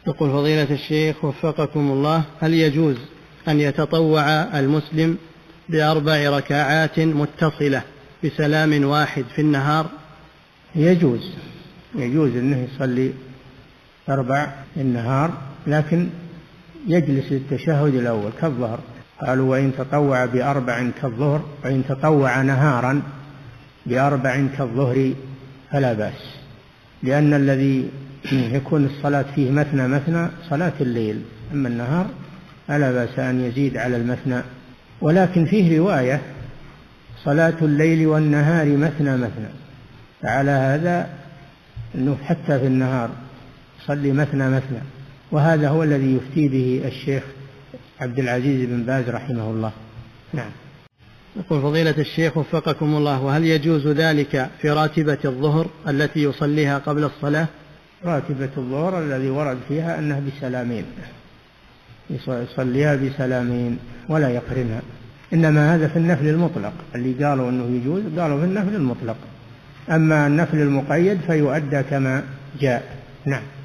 يقول فضيلة الشيخ وفقكم الله: هل يجوز أن يتطوع المسلم ب4 ركعات متصلة بسلام واحد في النهار؟ يجوز أنه يصلي 4 في النهار، لكن يجلس للتشهد الأول كالظهر. قالوا: وإن تطوع ب4 كالظهر، وإن تطوع نهارا ب4 كالظهر فلا بأس، لأن الذي يكون الصلاة فيه مثنى مثنى صلاة الليل، أما النهار فلا بأس أن يزيد على المثنى. ولكن فيه رواية: صلاة الليل والنهار مثنى مثنى، فعلى هذا أنه حتى في النهار صلي مثنى مثنى، وهذا هو الذي يفتي به الشيخ عبد العزيز بن باز رحمه الله. نعم. يقول فضيلة الشيخ وفقكم الله: وهل يجوز ذلك في راتبة الظهر التي يصليها قبل الصلاة؟ راتبة الظهر الذي ورد فيها أنها بسلامين، يصليها بسلامين ولا يقرنها، إنما هذا في النفل المطلق، اللي قالوا أنه يجوز قالوا في النفل المطلق، أما النفل المقيد فيؤدى كما جاء. نعم.